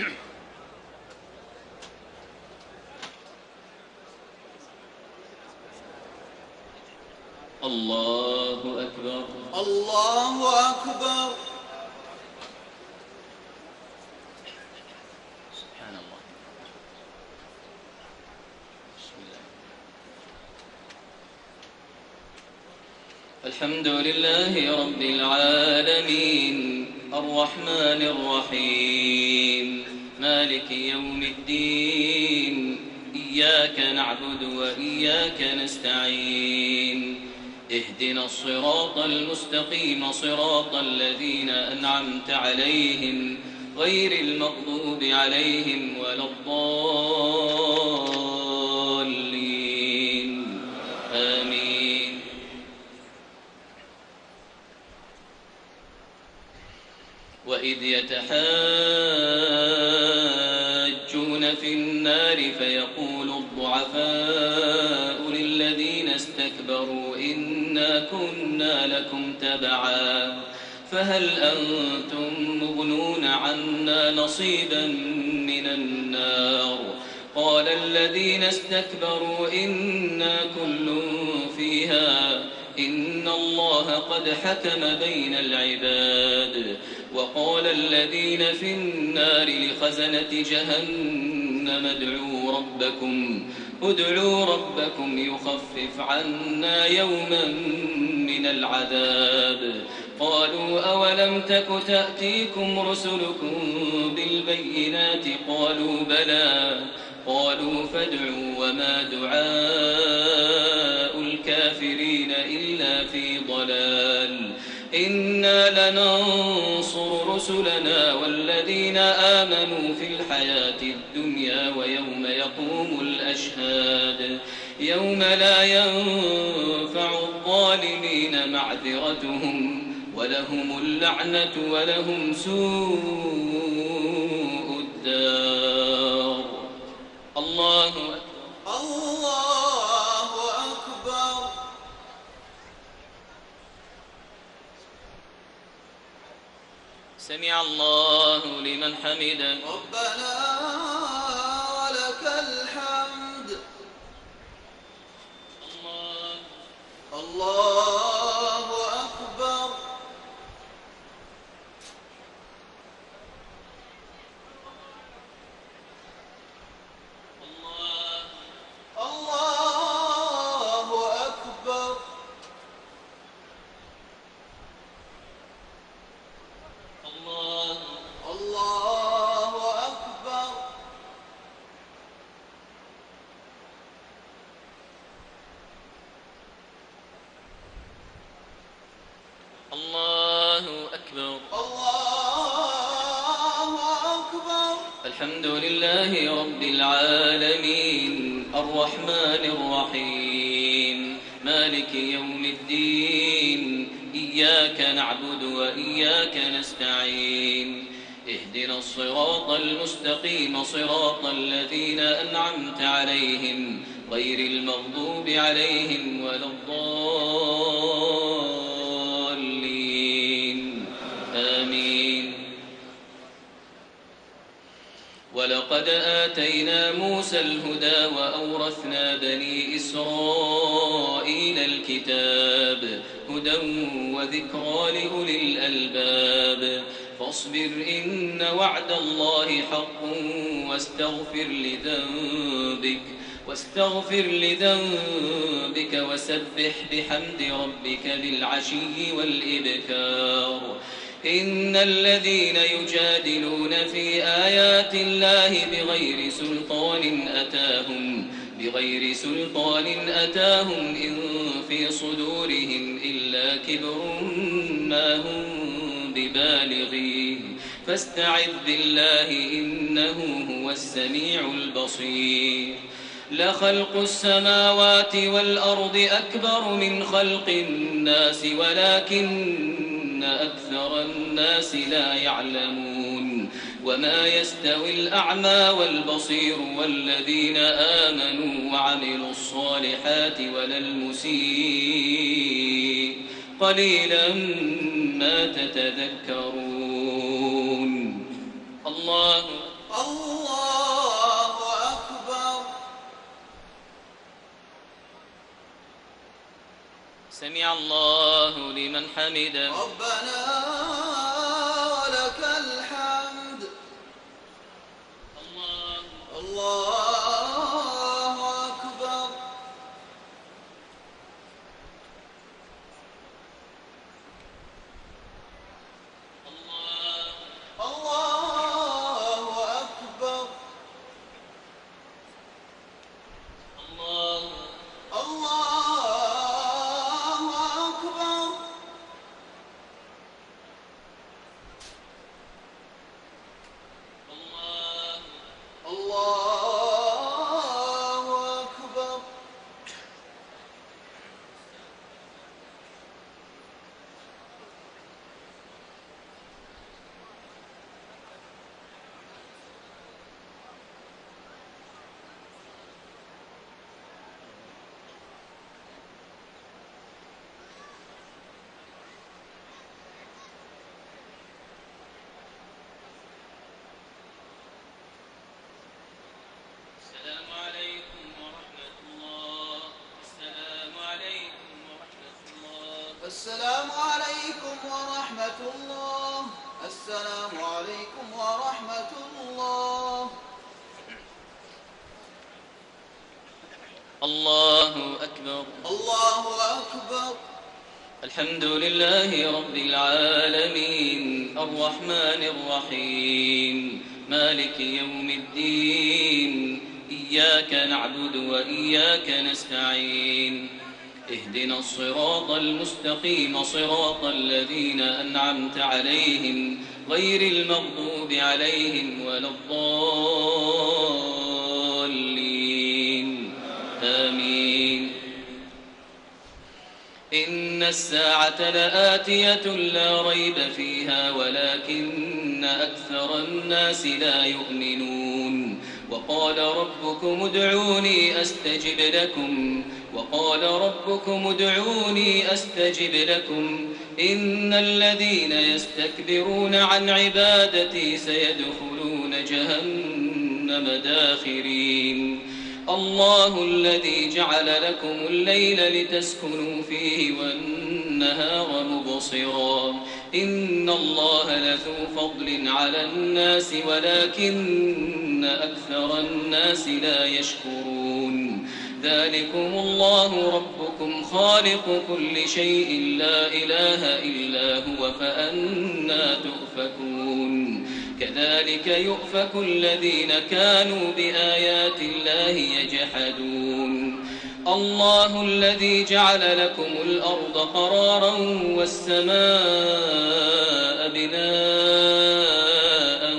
الله أكبر الله أكبر. سبحان الله. بسم الله. الحمد لله رب العالمين الرحمن الرحيم مالك يوم الدين إياك نعبد وإياك نستعين اهدنا الصراط المستقيم صراط الذين أنعمت عليهم غير المغضوب عليهم ولا الضالين آمين. وإذ يتحاجون في النار فيقول الضعفاء للذين استكبروا إنا كنا لكم تبعا فهل أنتم مغنون عنا نصيبا من النار قال الذين استكبروا إنا كل فيها إن الله قد حكم بين العباد وقال الذين في النار لخزنة جهنم ادعوا ربكم يخفف عنا يوما من العذاب قالوا أولم تك تأتيكم رسلكم بالبينات قالوا بلى قالوا فادعوا وما دعاء الكافرين إلا في ضلال إنا لننصر رسلنا والذين آمنوا في الحياة الدنيا ويوم يقوم الأشهاد يوم لا ينفع الظالمين معذرتهم ولهم اللعنة ولهم سوء الدار. الله أكبر. الله أكبر. سمع الله لمن حمده. ربنا ولك الحمد. الله أكبر. الله أكبر. الله أكبر. الله أكبر. الله أكبر. الحمد لله رب العالمين الرحمن الرحيم مالك يوم الدين إياك نعبد وإياك نستعين اهدنا الصراط المستقيم صراط الذين أنعمت عليهم غير المغضوب عليهم ولا الضالين آمين. ولقد آتينا موسى الهدى وأورثنا بني إسرائيل الكتاب هدى وذكرى لأولي الألباب فاصبر إن وعد الله حق واستغفر لذنبك وسبح بحمد ربك بالعشي والإبكار. إن الذين يجادلون في آيات الله بغير سلطان أتاهم إن في صدورهم إلا كبر ما هم ببالغيه فاستعذ بالله إنه هو السميع البصير. لخلق السماوات والأرض أكبر من خلق الناس ولكن أكثر الناس لا يعلمون. وما يستوي الأعمى والبصير والذين آمنوا وعملوا الصالحات ولا المسيء قليلا ما تتذكرون. الله الله أكبر. سمع الله لمن حمده. ربنا ولك الحمد. الله أكبر. الله أكبر. الله أكبر. الله أكبر. السلام عليكم ورحمة الله. السلام عليكم ورحمة الله. السلام عليكم ورحمة الله. السلام عليكم ورحمة الله. الله أكبر. الله أكبر. الحمد لله رب العالمين الرحمن الرحيم مالك يوم الدين إياك نعبد وإياك نستعين اهدنا الصراط المستقيم صراط الذين أنعمت عليهم غير المغضوب عليهم ولا الضالين آمين. إن الساعة لآتية لا ريب فيها ولكن أكثر الناس لا يؤمنون. وقال ربكم ادعوني أستجب لكم إن الذين يستكبرون عن عبادتي سيدخلون جهنم داخرين. الله الذي جعل لكم الليل لتسكنوا فيه والنهار مبصرا إن الله لذو فضل على الناس ولكن أكثر الناس لا يشكرون. ذلكم الله ربكم خالق كل شيء لا إله إلا هو فأنى تؤفكون. كذلك يؤفك الذين كانوا بآيات الله يجحدون. الله الذي جعل لكم الأرض قرارا والسماء بناء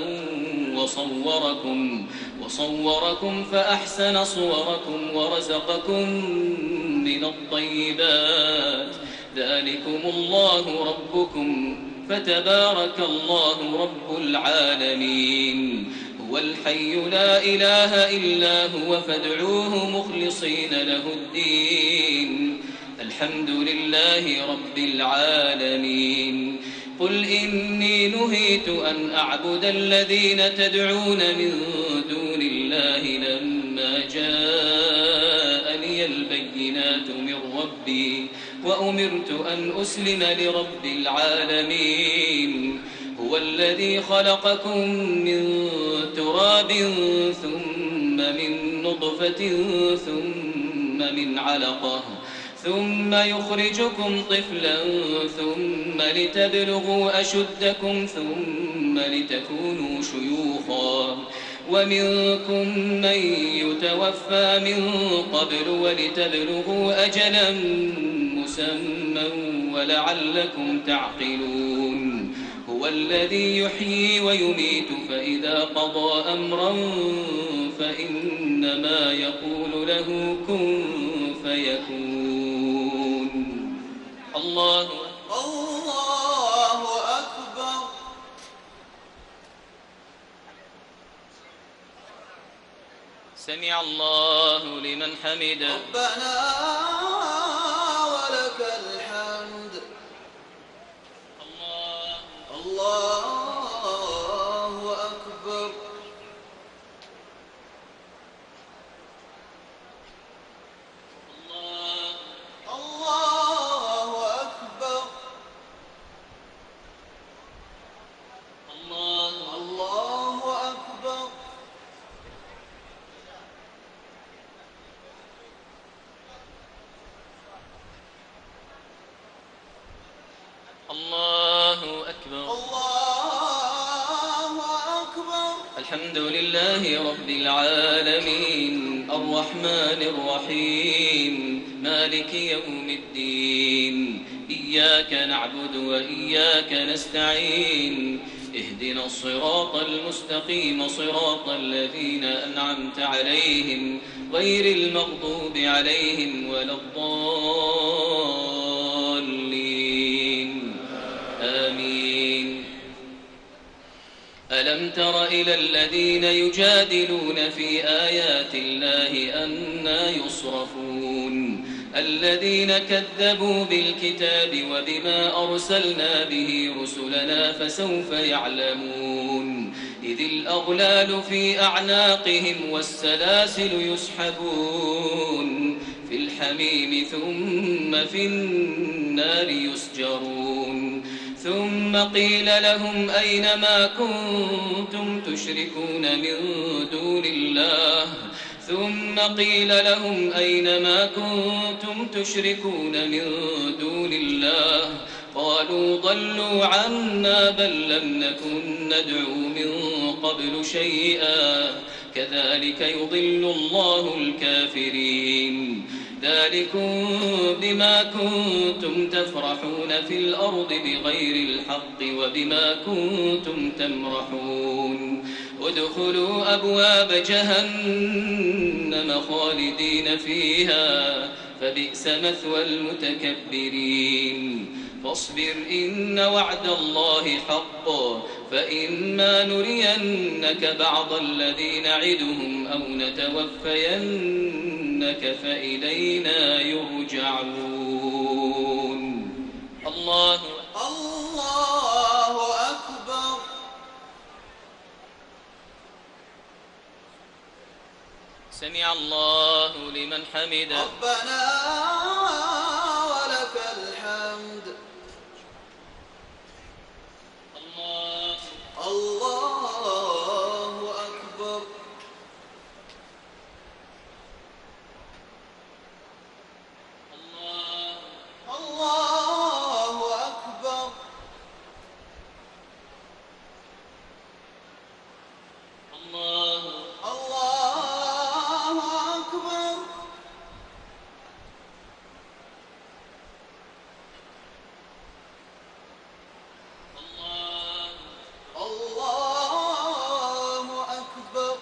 وصوركم فأحسن صوركم ورزقكم من الطيبات. ذلكم الله ربكم فتبارك الله رب العالمين. هو الحي لا إله إلا هو فادعوه مخلصين له الدين. الحمد لله رب العالمين. قل إني نهيت أن أعبد الذين تدعون من دون الله لما جاءني البينات من ربي وأمرت أن أسلم لرب العالمين. هو الذي خلقكم من تراب ثم من نطفة ثم من علقة ثم يخرجكم طفلا ثم لتبلغوا أشدكم ثم لتكونوا شيوخا ومنكم من يتوفى من قبل ولتبلغوا أجلا مسمى ولعلكم تعقلون. هو الذي يحيي ويميت فإذا قضى أمرا فإنما يقول له كن فيكون. الله أكبر. سمع الله لمن حمده. ربنا ولك الحمد. الله أكبر. الحمد لله رب العالمين الرحمن الرحيم مالك يوم الدين إياك نعبد وإياك نستعين اهدنا الصراط المستقيم صراط الذين أنعمت عليهم غير المغضوب عليهم ولا الضالين آمين. ألم تر إلى الذين يجادلون في آيات الله أنى يصرفون الذين كذبوا بالكتاب وبما أرسلنا به رسلنا فسوف يعلمون إذ الأغلال في أعناقهم والسلاسل يسحبون في الحميم ثم في النار يسجرون ثم قيل لهم أين ما كنتم تشركون من دون الله ثم قيل لهم أين ما كنتم تشركون من دون الله قالوا ضلوا عنا بل لم نكن ندعو من قبل شيئا كذلك يضل الله الكافرين ذلكم بما كنتم تفرحون في الأرض بغير الحق وبما كنتم تمرحون ادخلوا أبواب جهنم خالدين فيها فبئس مثوى المتكبرين فاصبر إن وعد الله حق فإما نرينك بعض الذي نعدهم أو نتوفينك فإلينا يرجعون. الله أكبر. سمع الله لمن حمده. ربنا ولك الحمد. الله أكبر. الله أكبر. الله أكبر. الله أكبر.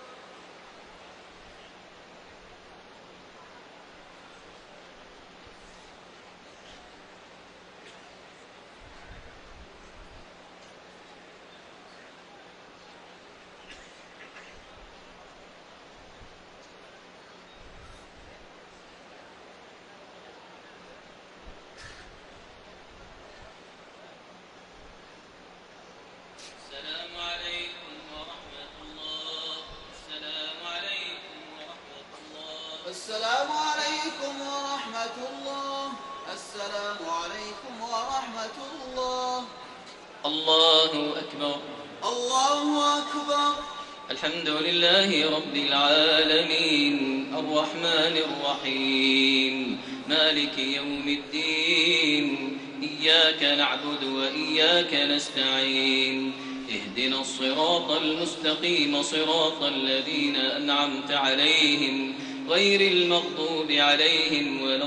السلام عليكم ورحمة الله. السلام عليكم ورحمة الله. الله أكبر. الله أكبر. الحمد لله رب العالمين الرحمن الرحيم مالك يوم الدين إياك نعبد وإياك نستعين اهدنا الصراط المستقيم صراط الذين أنعمت عليهم غير المغضوب عليهم ولا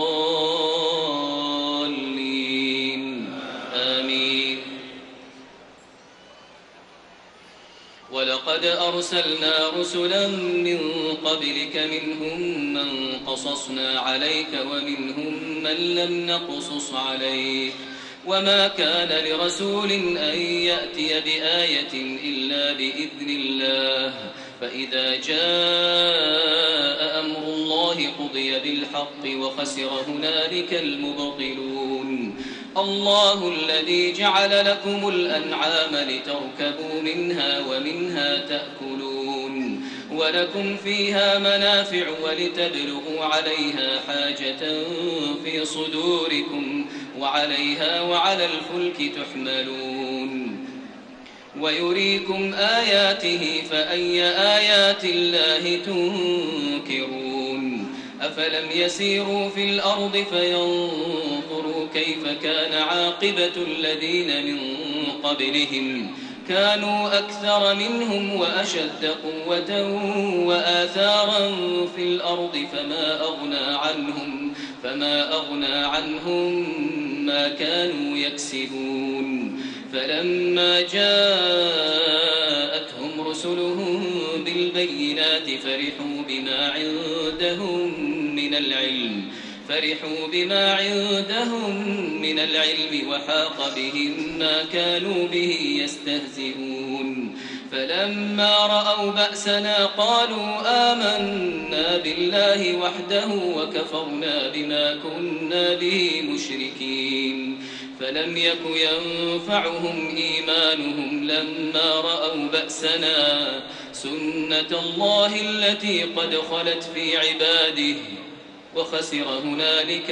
الضالين آمين. ولقد أرسلنا رسلا من قبلك منهم من قصصنا عليك ومنهم من لم نقصص عليك وما كان لرسول أن يأتي بآية إلا بإذن الله فإذا جاء أمر الله قضي بالحق وخسر هنالك المبطلون. الله الذي جعل لكم الأنعام لتركبوا منها ومنها تأكلون ولكم فيها منافع ولتبلغوا عليها حاجة في صدوركم وعليها وعلى الفلك تحملون ويريكم آياته فأي آيات الله تنكرون أفلم يسيروا في الأرض فينظروا كيف كان عاقبة الذين من قبلهم كانوا أكثر منهم وأشد قوة وآثارا في الأرض فما أغنى عنهم ما كانوا يكسبون فلما جاءتهم رسلهم بالبينات فرحوا بما عندهم من العلم وحاق بهم ما كانوا به يستهزئون فلما رأوا بأسنا قالوا آمنا بالله وحده وكفرنا بما كنا به مشركين فلم يك ينفعهم إيمانهم لما رأوا بأسنا سنة الله التي قد خلت في عباده وخسر هنالك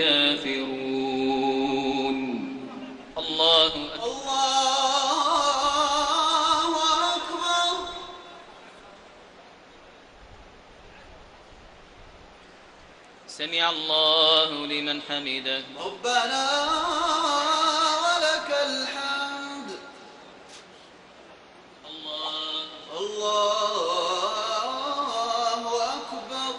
الكافرون. الله أكبر. الله أكبر. سمع الله لمن حمده. ربنا ولك الحمد. الله أكبر.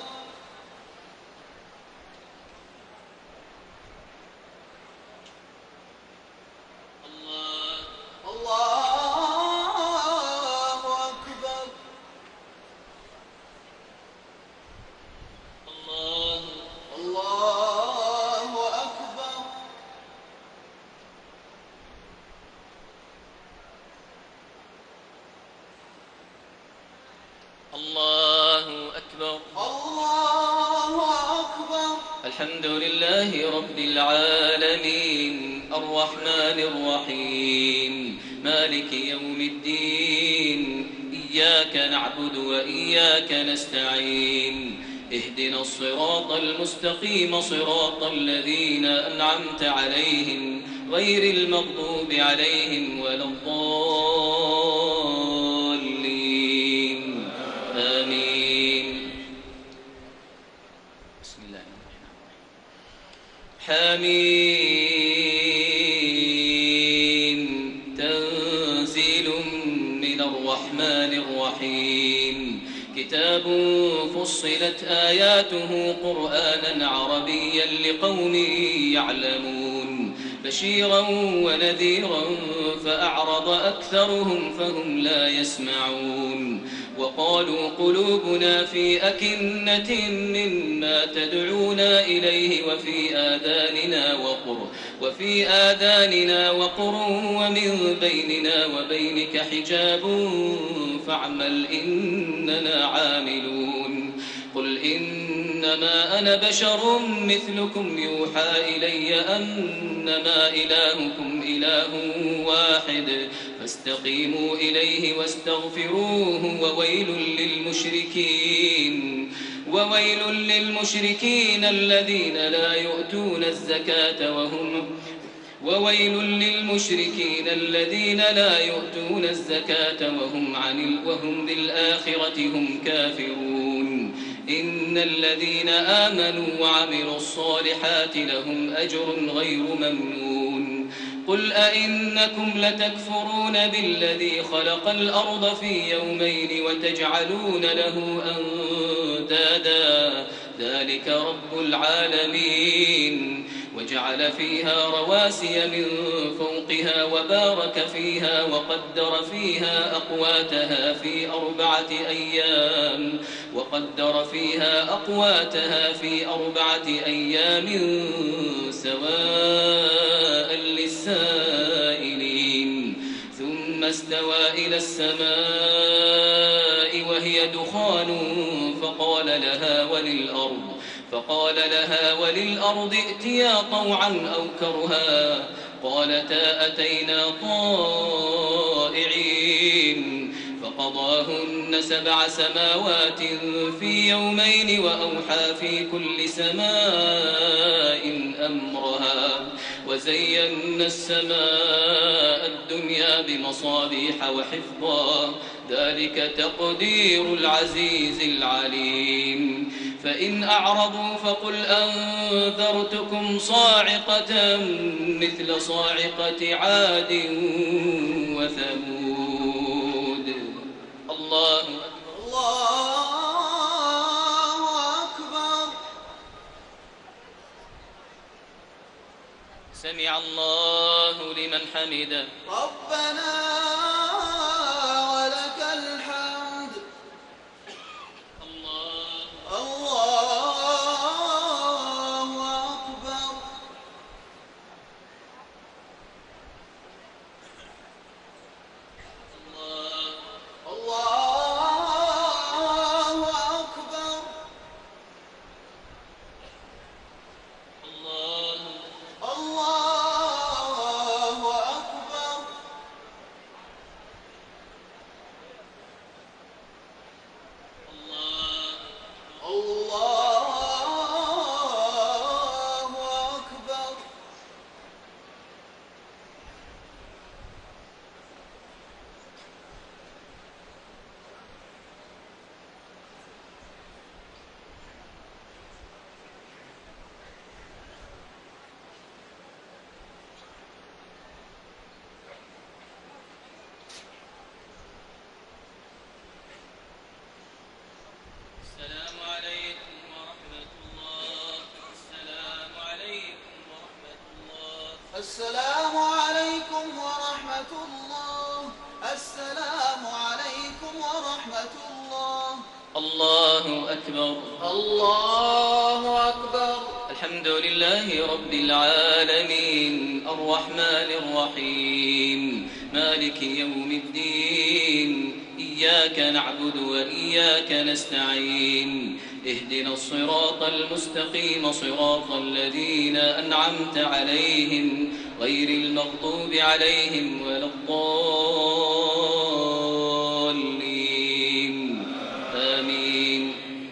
الحمد لله رب العالمين الرحمن الرحيم مالك يوم الدين إياك نعبد وإياك نستعين اهدنا الصراط المستقيم صراط الذين أنعمت عليهم غير المغضوب عليهم ولا الضالين آمين. بسم الله حميم تنزيل من الرحمن الرحيم كتاب فصلت آياته قرآنا عربيا لقوم يعلمون بشيرا ونذيرا فأعرض أكثرهم فهم لا يسمعون وقالوا قلوبنا في أكنة مما تدعونا إليه وفي آذاننا وقر ومن بيننا وبينك حجاب فاعمل إننا عاملون قل إنما أنا بشر مثلكم يوحى إلي أنما إلهكم إله واحد فاستقيموا إليه واستغفروه وويل للمشركين الذين لا يؤتون الزكاة وهم بالآخرة هم كافرون إن الذين آمنوا وعملوا الصالحات لهم أجر غير ممنون قل أئنكم لتكفرون بالذي خلق الأرض في يومين وتجعلون له أندادا ذلك رب العالمين وجعل فيها رواسي من فوقها وبارك فيها وقدر فيها أقواتها في أربعة أيام سواء للسائلين ثم استوى إلى السماء وهي دخان فقال لها وللأرض ائتيا طوعا أو كرها قالتا أتينا طائعين فقضاهن 7 سماوات في يومين وأوحى في كل سماء أمرها وزينا السماء الدنيا بمصابيح وحفظا ذلك تقدير العزيز العليم فإن أعرضوا فقل أنذرتكم صاعقة مثل صاعقة عاد وثمود سمع الله لمن حمده. ربنا ولك الحمد. الله أكبر. السلام عليكم ورحمة الله. السلام عليكم ورحمة الله. الله أكبر. الله أكبر. الحمد لله رب العالمين الرحمن الرحيم مالك يوم الدين إياك نعبد وإياك نستعين اهدنا الصراط المستقيم صراط الذين أنعمت عليهم غير المغضوب عليهم ولا الضالين آمين.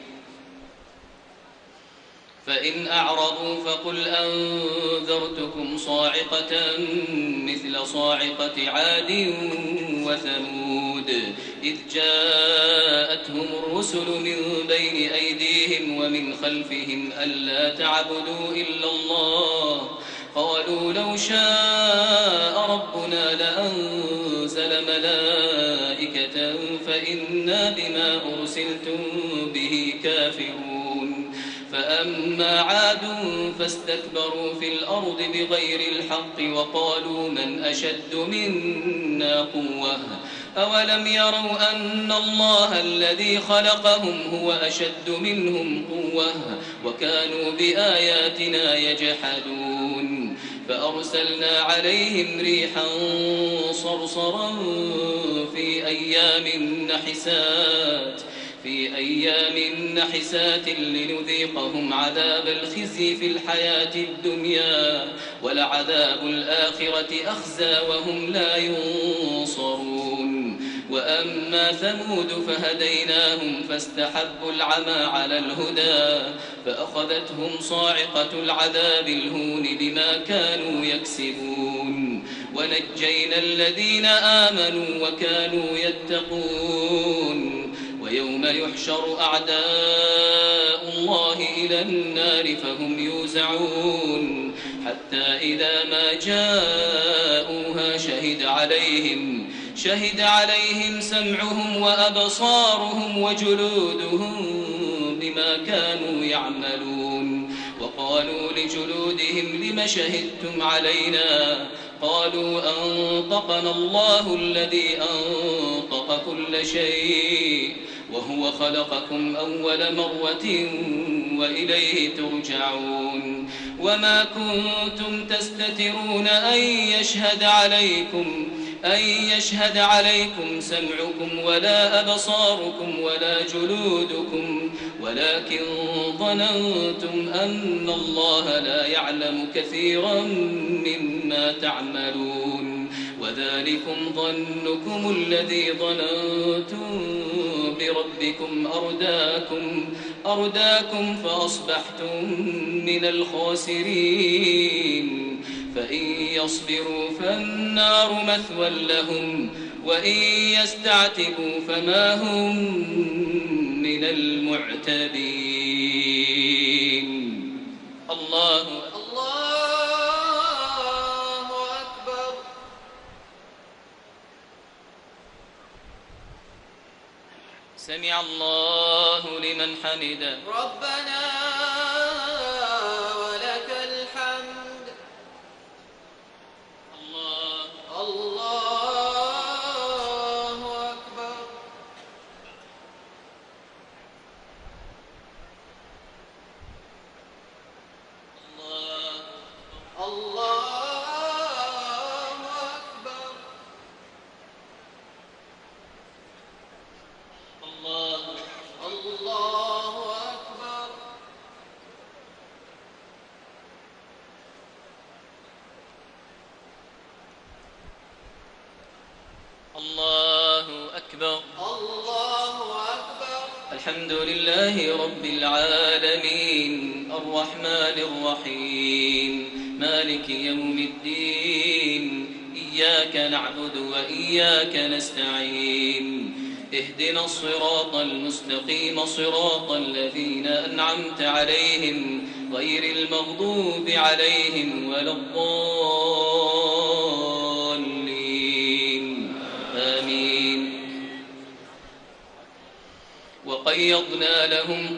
فإن أعرضوا فقل أنذرتكم صاعقة مثل صاعقة عاد وثمود إذ جاءتهم الرسل من بين أيديهم ومن خلفهم ألا تعبدوا إلا الله قالوا لو شاء ربنا لأنزل ملائكة فإنا بما أرسلتم به كافرون. فأما عاد فاستكبروا في الأرض بغير الحق وقالوا من أشد منا قوة أولم يروا أن الله الذي خلقهم هو أشد منهم قوة وكانوا بآياتنا يجحدون. فأرسلنا عليهم ريحا صرصرا في أيام نحسات لنذيقهم عذاب الخزي في الحياة الدنيا ولعذاب الآخرة أخزى وهم لا ينصرون. وأما ثمود فهديناهم فاستحبوا العمى على الهدى فأخذتهم صاعقة العذاب الهون بما كانوا يكسبون. ونجينا الذين آمنوا وكانوا يتقون. ويوم يحشر أعداء الله إلى النار فهم يوزعون حتى إذا ما جاءوها شهد عليهم سمعهم وأبصارهم وجلودهم بما كانوا يعملون. وقالوا لجلودهم لم شهدتم علينا قالوا أنطقنا الله الذي أنطق كل شيء وهو خلقكم أول مرة وإليه ترجعون. وما كنتم تستترون أن يشهد عليكم سمعكم ولا أبصاركم ولا جلودكم ولكن ظننتم أن الله لا يعلم كثيرا مما تعملون. وذلكم ظنكم الذي ظننتم بربكم أرداكم فأصبحتم من الخاسرين. فإن يصبروا فالنار مثوى لهم وإن يستعتبوا فما هم من المعتبين. الله أكبر. سمع الله لمن حمده. ربنا ولك الحمد. أكبر الله أكبر. الحمد لله رب العالمين الرحمن الرحيم مالك يوم الدين إياك نعبد وإياك نستعين اهدنا الصراط المستقيم صراط الذين أنعمت عليهم غير المغضوب عليهم ولا الضالين آمين. وقيضنا لهم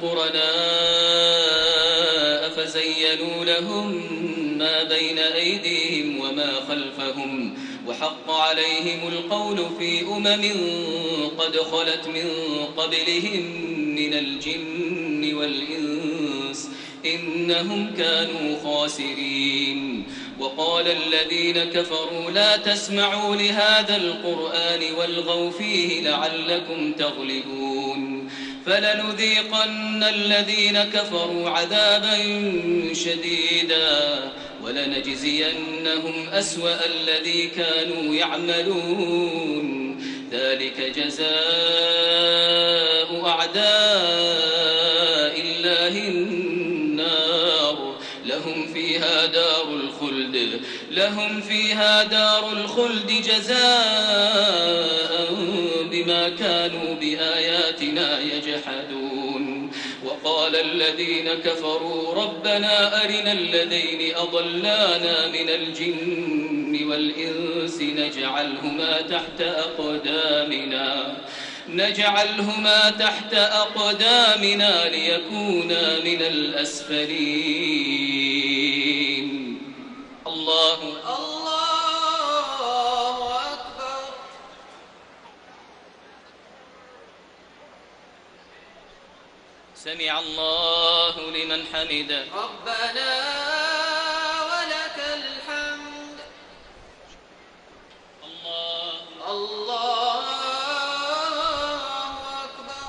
قرناء فزينوا لهم ما بين أيديهم وما خلفهم وحق عليهم القول في قد خلت من قبلهم من الجن والإنس إنهم كانوا خاسرين. وقال الذين كفروا لا تسمعوا لهذا القرآن والغوا فيه لعلكم تغلبون فلنذيقن الذين كفروا عذابا شديدا ولنجزينهم أسوأ الذي كانوا يعملون ذلك جزاء أعداء الله النار لهم فيها دار الخلد جزاء بما كانوا بآياتنا يجحدون. وقال الذين كفروا ربنا أرنا الذين أضلانا من الجن والإنس نجعلهما تحت أقدامنا ليكونا من الأسفلين. الله أكبر. سمع الله لمن حمده ربنا ولك الحمد. الله أكبر.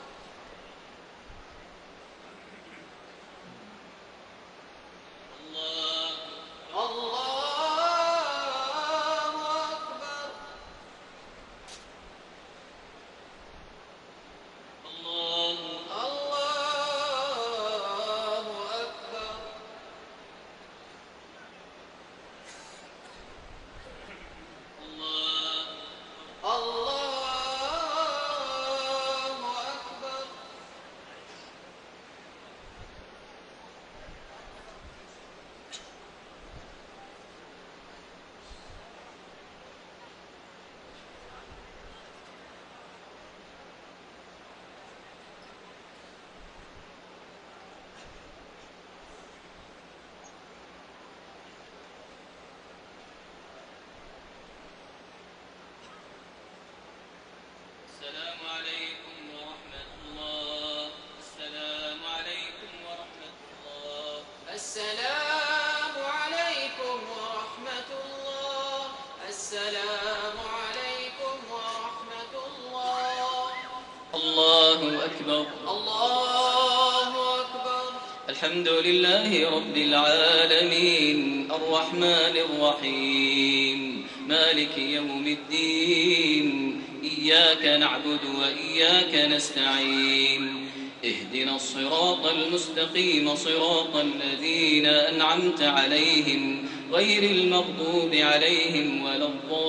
السلام عليكم ورحمة الله. السلام عليكم ورحمة الله. الله أكبر. الله أكبر. الحمد لله رب العالمين الرحمن الرحيم مالك يوم الدين إياك نعبد وإياك نستعين اهدنا الصراط المستقيم صراط الذين أنعمت عليهم غير المغضوب عليهم ولا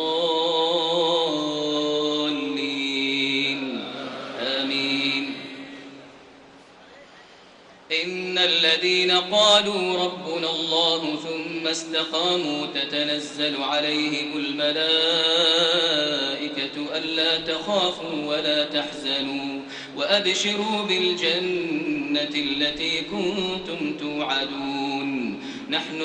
الضالين آمين. إن الذين قالوا ربنا الله ثم استقاموا تتنزل عليهم الملائكة ألا تخافوا ولا تحزنوا وأبشروا بالجنة التي كنتم توعدون نحن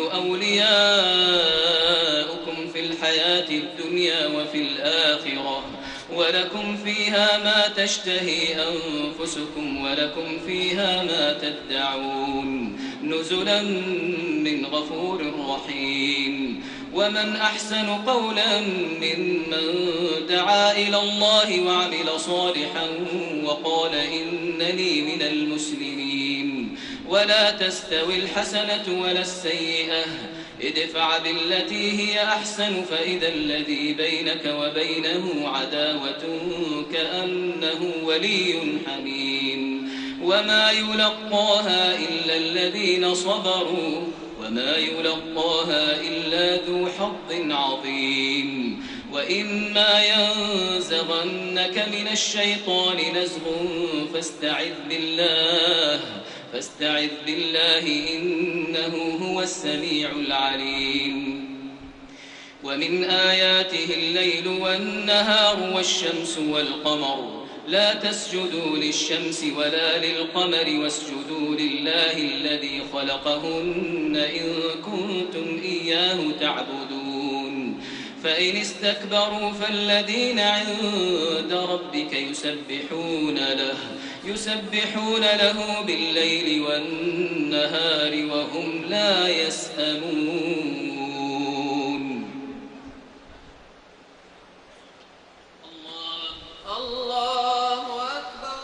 أولياؤكم في الحياة الدنيا وفي الآخرة ولكم فيها ما تشتهي أنفسكم ولكم فيها ما تدعون نزلا من غفور رحيم. ومن أحسن قولا ممن دعا إلى الله وعمل صالحا وقال إنني من المسلمين. ولا تستوي الحسنة ولا السيئة ادفع بالتي هي أحسن فإذا الذي بينك وبينه عداوة كأنه ولي حميم وما يلقاها إلا الذين صبروا وما يلقاها إلا ذو حظ عظيم وإما ينزغنك من الشيطان نزغ فاستعذ بالله إنه هو السميع العليم ومن آياته الليل والنهار والشمس والقمر لا تسجدوا للشمس ولا للقمر واسجدوا لله الذي خلقهن إن كنتم إياه تعبدون فإن استكبروا فالذين عند ربك يسبحون له بالليل والنهار وهم لا يسأمون الله أكبر.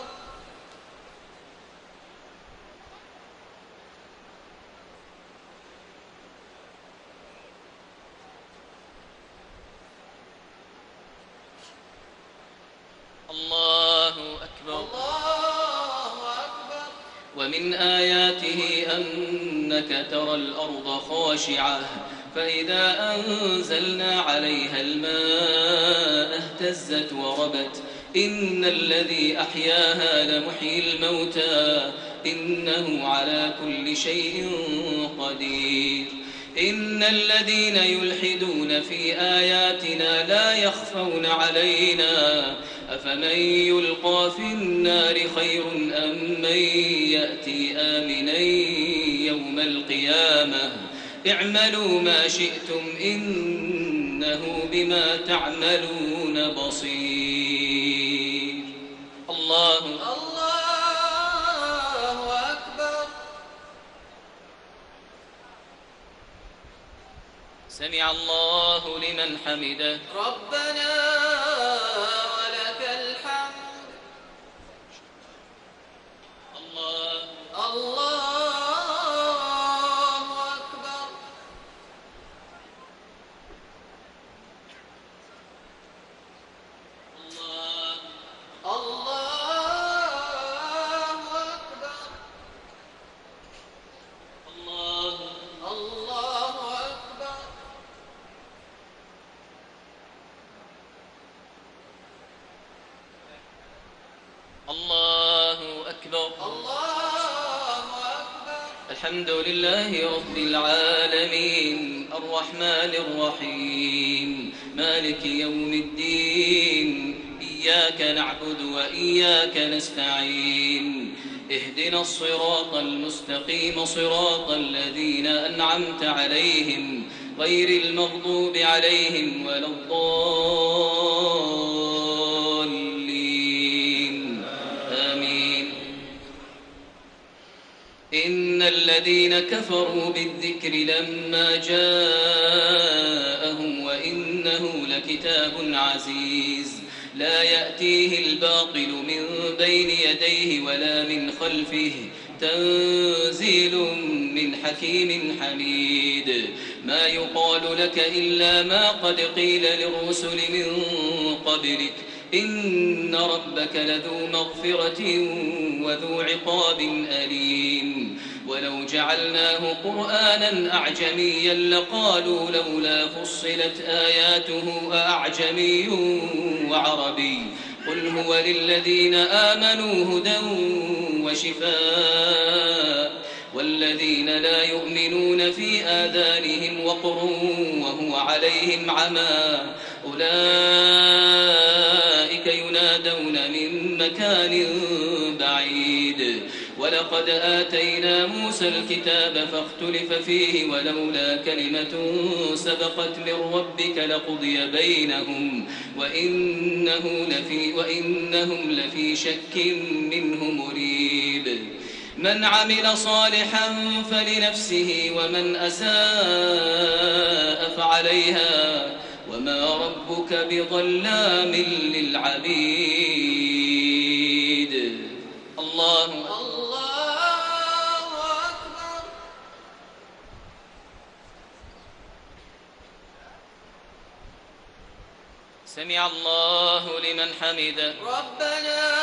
الله أكبر. الله أكبر. ومن آياته أنك ترى الأرض خاشعة فإذا أنزلنا عليها الماء اهتزت وربت إن الذي أحياها لمحيي الموتى إنه على كل شيء قدير إن الذين يلحدون في آياتنا لا يخفون علينا أفمن يلقى في النار خير أم من يأتي آمنا يوم القيامة اعملوا ما شئتم إنه بما تعملون بصير الله أكبر. سمع الله لمن حمده ربنا ولك الحمد. الله أكبر. الله أكبر. الله أكبر. الله أكبر. الله أكبر. الحمد لله رب العالمين الرحمن الرحيم مالك يوم الدين إياك نعبد وإياك نستعين اهدنا الصراط المستقيم صراط الذين أنعمت عليهم غير المغضوب عليهم ولا الضالين آمين إن الذين كفروا بالذكر لما جاءهم وإنه لكتاب عزيز لا يأتيه الباطل من بين يديه ولا من خلفه تنزيل من حكيم حميد ما يقال لك إلا ما قد قيل للرسل من قبلك إن ربك لذو مغفرة وذو عقاب أليم ولو جعلناه قرآنا أعجميا لقالوا لولا فصلت آياته أعجمي وعربي قل هو للذين آمنوا هدى وشفاء والذين لا يؤمنون في آذانهم وقر وهو عليهم عمى أولئك ينادون من مكان بعيد ولقد آتينا موسى الكتاب فاختلف فيه ولولا كلمة سبقت من ربك لقضي بينهم وإنهم لفي شك منه مريب من عمل صالحا فلنفسه ومن أساء فعليها وما ربك بظلام للعبيد الله أكبر. الله لمن حمده. ربنا